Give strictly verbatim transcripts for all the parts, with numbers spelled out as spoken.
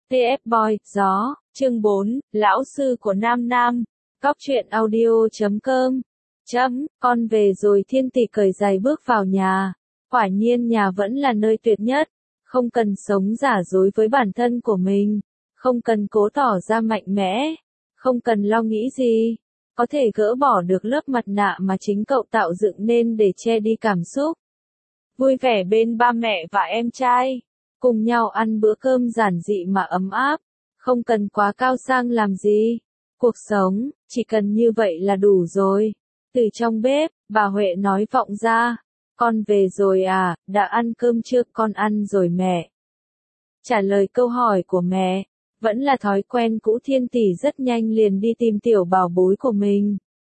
tê ép Boy, gió, chương bốn, lão sư của Nam Nam, cóc truyện audio chấm com, chấm, con về rồi. Thiên Tỷ cởi giày bước vào nhà, quả nhiên nhà vẫn là nơi tuyệt nhất, không cần sống giả dối với bản thân của mình, không cần cố tỏ ra mạnh mẽ, không cần lo nghĩ gì, có thể gỡ bỏ được lớp mặt nạ mà chính cậu tạo dựng nên để che đi cảm xúc. Vui vẻ bên ba mẹ và em trai, cùng nhau ăn bữa cơm giản dị mà ấm áp, không cần quá cao sang làm gì. Cuộc sống, chỉ cần như vậy là đủ rồi. Từ trong bếp, bà Huệ nói vọng ra, con về rồi à, đã ăn cơm chưa? Con ăn rồi mẹ. Trả lời câu hỏi của mẹ, vẫn là thói quen cũ. Thiên Tỷ rất nhanh liền đi tìm tiểu bảo bối của mình.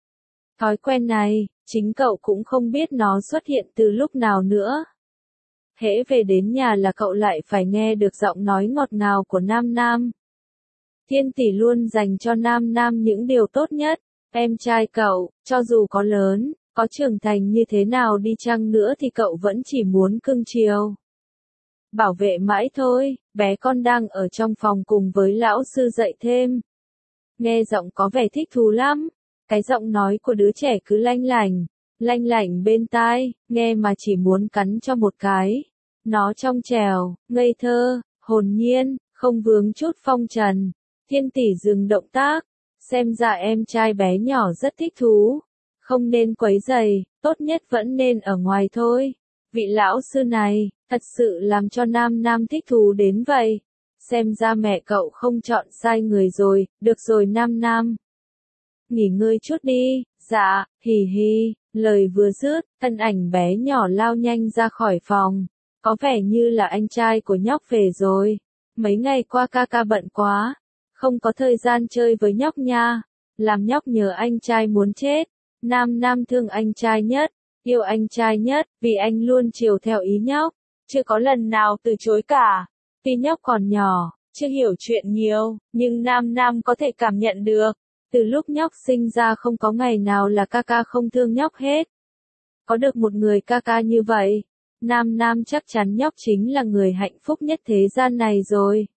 Thói quen này, chính cậu cũng không biết nó xuất hiện từ lúc nào nữa. Hễ về đến nhà là cậu lại phải nghe được giọng nói ngọt ngào của Nam Nam. Thiên Tỷ luôn dành cho Nam Nam những điều tốt nhất. Em trai cậu, cho dù có lớn, có trưởng thành như thế nào đi chăng nữa thì cậu vẫn chỉ muốn cưng chiều, bảo vệ mãi thôi. Bé con đang ở trong phòng cùng với lão sư dạy thêm. Nghe giọng có vẻ thích thú lắm. Cái giọng nói của đứa trẻ cứ lanh lảnh, lanh lảnh bên tai, nghe mà chỉ muốn cắn cho một cái. Nó trong trẻo, ngây thơ, hồn nhiên, không vướng chút phong trần. Thiên Tỷ dừng động tác, xem ra em trai bé nhỏ rất thích thú. Không nên quấy rầy, tốt nhất vẫn nên ở ngoài thôi. Vị lão sư này, thật sự làm cho Nam Nam thích thú đến vậy. Xem ra mẹ cậu không chọn sai người rồi. Được rồi Nam Nam, nghỉ ngơi chút đi. Dạ, hì hì. Lời vừa dứt, thân ảnh bé nhỏ lao nhanh ra khỏi phòng. Có vẻ như là anh trai của nhóc về rồi. Mấy ngày qua ca ca bận quá, không có thời gian chơi với nhóc nha. Làm nhóc nhớ anh trai muốn chết. Nam Nam thương anh trai nhất, yêu anh trai nhất, vì anh luôn chiều theo ý nhóc, chưa có lần nào từ chối cả. Tuy nhóc còn nhỏ, chưa hiểu chuyện nhiều, nhưng Nam Nam có thể cảm nhận được. Từ lúc nhóc sinh ra không có ngày nào là ca ca không thương nhóc hết. Có được một người ca ca như vậy, Nam Nam chắc chắn nhóc chính là người hạnh phúc nhất thế gian này rồi.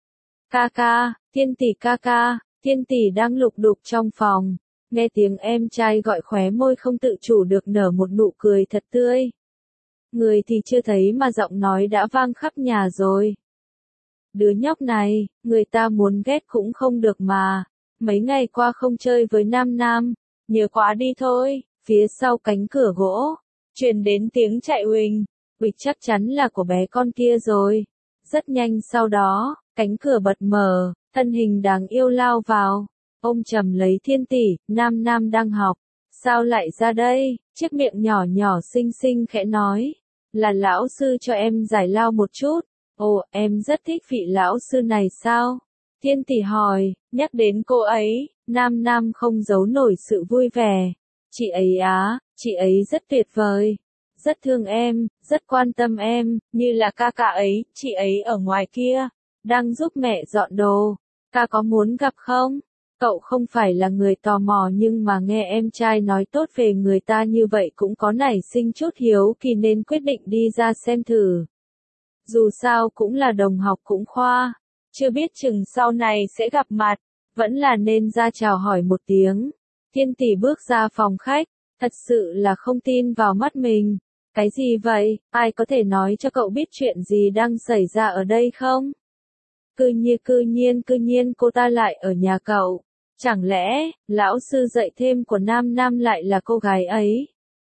Ca ca, Thiên Tỷ ca ca. Thiên Tỷ đang lục đục trong phòng, nghe tiếng em trai gọi khóe môi không tự chủ được nở một nụ cười thật tươi. Người thì chưa thấy mà giọng nói đã vang khắp nhà rồi. Đứa nhóc này, người ta muốn ghét cũng không được mà. Mấy ngày qua không chơi với Nam Nam, nhớ quá đi thôi. Phía sau cánh cửa gỗ, truyền đến tiếng chạy huỳnh, huỳnh chắc chắn là của bé con kia rồi. Rất nhanh sau đó, cánh cửa bật mở, thân hình đáng yêu lao vào, ôm chầm lấy Thiên Tỷ. Nam Nam đang học, sao lại ra đây? Chiếc miệng nhỏ nhỏ xinh xinh khẽ nói, là lão sư cho em giải lao một chút. Ồ, em rất thích vị lão sư này sao? Thiên Tỷ hỏi. Nhắc đến cô ấy, Nam Nam không giấu nổi sự vui vẻ. Chị ấy á, chị ấy rất tuyệt vời, rất thương em, rất quan tâm em, như là ca ca ấy. Chị ấy ở ngoài kia, đang giúp mẹ dọn đồ. Ca có muốn gặp không? Cậu không phải là người tò mò nhưng mà nghe em trai nói tốt về người ta như vậy cũng có nảy sinh chút hiếu kỳ nên quyết định đi ra xem thử. Dù sao cũng là đồng học cũng khoa, chưa biết chừng sau này sẽ gặp mặt, vẫn là nên ra chào hỏi một tiếng. Thiên Tỷ bước ra phòng khách, thật sự là không tin vào mắt mình. Cái gì vậy? Ai có thể nói cho cậu biết chuyện gì đang xảy ra ở đây không? Cư nhiên cư nhiên cư nhiên cô ta lại ở nhà cậu. Chẳng lẽ, lão sư dạy thêm của Nam Nam lại là cô gái ấy?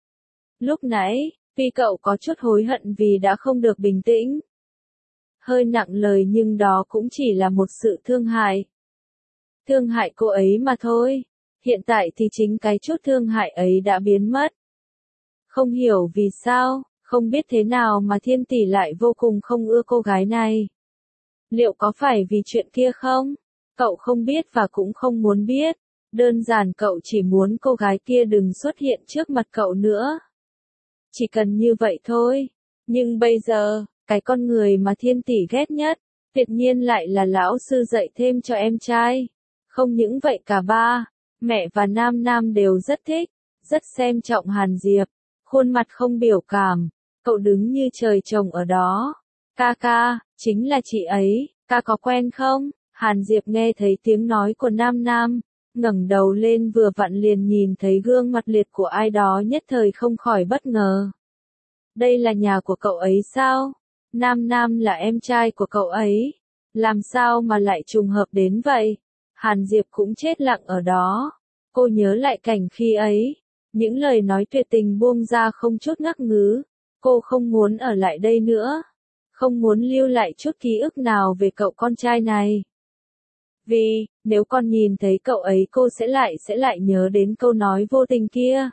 Lúc nãy, vì cậu có chút hối hận vì đã không được bình tĩnh. Hơi nặng lời nhưng đó cũng chỉ là một sự thương hại. Thương hại cô ấy mà thôi. Hiện tại thì chính cái chút thương hại ấy đã biến mất. Không hiểu vì sao, không biết thế nào mà Thiên Tỷ lại vô cùng không ưa cô gái này. Liệu có phải vì chuyện kia không? Cậu không biết và cũng không muốn biết. Đơn giản cậu chỉ muốn cô gái kia đừng xuất hiện trước mặt cậu nữa. Chỉ cần như vậy thôi. Nhưng bây giờ, cái con người mà Thiên Tỷ ghét nhất, tuyệt nhiên lại là lão sư dạy thêm cho em trai. Không những vậy cả ba, mẹ và Nam Nam đều rất thích, rất xem trọng Hàn Diệp. Khuôn mặt không biểu cảm, cậu đứng như trời trồng ở đó. Ca ca, chính là chị ấy, Ca có quen không? Hàn Diệp nghe thấy tiếng nói của Nam Nam, ngẩng đầu lên vừa vặn liền nhìn thấy gương mặt liệt của ai đó nhất thời không khỏi bất ngờ. Đây là nhà của cậu ấy sao? Nam Nam là em trai của cậu ấy. Làm sao mà lại trùng hợp đến vậy? Hàn Diệp cũng chết lặng ở đó. Cô nhớ lại cảnh khi ấy. Những lời nói tuyệt tình buông ra không chút ngắc ngứ. Cô không muốn ở lại đây nữa. Không muốn lưu lại chút ký ức nào về cậu con trai này. Vì, nếu con nhìn thấy cậu ấy cô sẽ lại sẽ lại nhớ đến câu nói vô tình kia.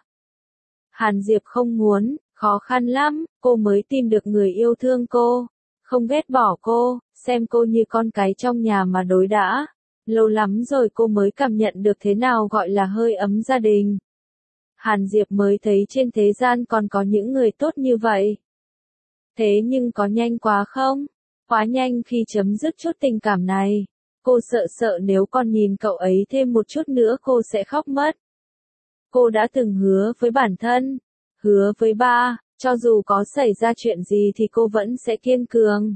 Hàn Diệp không muốn, khó khăn lắm, cô mới tìm được người yêu thương cô. Không ghét bỏ cô, xem cô như con cái trong nhà mà đối đãi. Lâu lắm rồi cô mới cảm nhận được thế nào gọi là hơi ấm gia đình. Hàn Diệp mới thấy trên thế gian còn có những người tốt như vậy. Thế nhưng có nhanh quá không? Quá nhanh khi chấm dứt chút tình cảm này. Cô sợ sợ nếu còn nhìn cậu ấy thêm một chút nữa cô sẽ khóc mất. Cô đã từng hứa với bản thân, hứa với ba, cho dù có xảy ra chuyện gì thì cô vẫn sẽ kiên cường.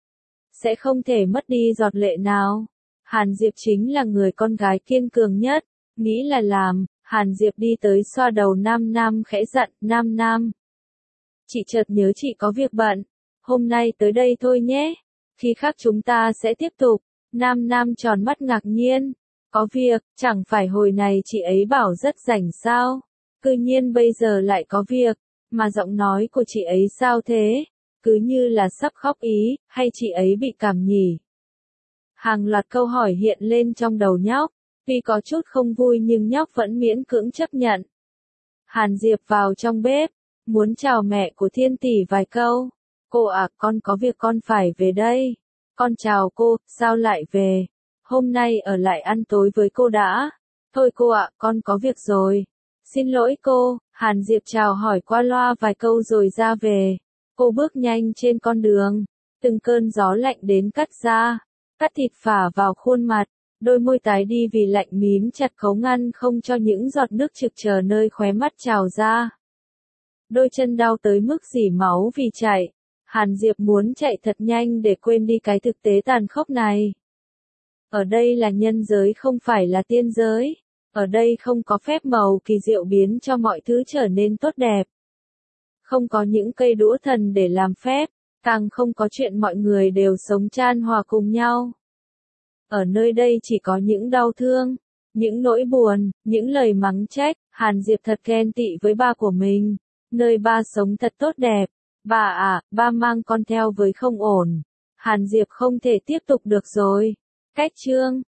Sẽ không thể mất đi giọt lệ nào. Hàn Diệp chính là người con gái kiên cường nhất, nghĩ là làm. Hàn Diệp đi tới xoa đầu Nam Nam khẽ dặn, Nam Nam. Chị chợt nhớ chị có việc bận, hôm nay tới đây thôi nhé, khi khác chúng ta sẽ tiếp tục. Nam Nam tròn mắt ngạc nhiên, có việc, chẳng phải hồi này chị ấy bảo rất rảnh sao, cư nhiên bây giờ lại có việc, mà giọng nói của chị ấy sao thế, cứ như là sắp khóc ý, hay chị ấy bị cảm nhỉ? Hàng loạt câu hỏi hiện lên trong đầu nhóc. Tuy có chút không vui nhưng nhóc vẫn miễn cưỡng chấp nhận. Hàn Diệp vào trong bếp, muốn chào mẹ của Thiên Tỷ vài câu. Cô ạ, à, con có việc con phải về đây. Con chào cô, sao lại về? Hôm nay ở lại ăn tối với cô đã. Thôi cô ạ, à, con có việc rồi. Xin lỗi cô, Hàn Diệp chào hỏi qua loa vài câu rồi ra về. Cô bước nhanh trên con đường, từng cơn gió lạnh đến cắt da, cắt thịt phả vào khuôn mặt. Đôi môi tái đi vì lạnh mím chặt khấu ngăn không cho những giọt nước trực chờ nơi khóe mắt trào ra. Đôi chân đau tới mức rỉ máu vì chạy. Hàn Diệp muốn chạy thật nhanh để quên đi cái thực tế tàn khốc này. Ở đây là nhân giới không phải là tiên giới. Ở đây không có phép màu kỳ diệu biến cho mọi thứ trở nên tốt đẹp. Không có những cây đũa thần để làm phép, càng không có chuyện mọi người đều sống chan hòa cùng nhau. Ở nơi đây chỉ có những đau thương, những nỗi buồn, những lời mắng trách. Hàn Diệp thật ghen tị với ba của mình. Nơi ba sống thật tốt đẹp. Bà à, ba mang con theo với không ổn. Hàn Diệp không thể tiếp tục được rồi. Cách chương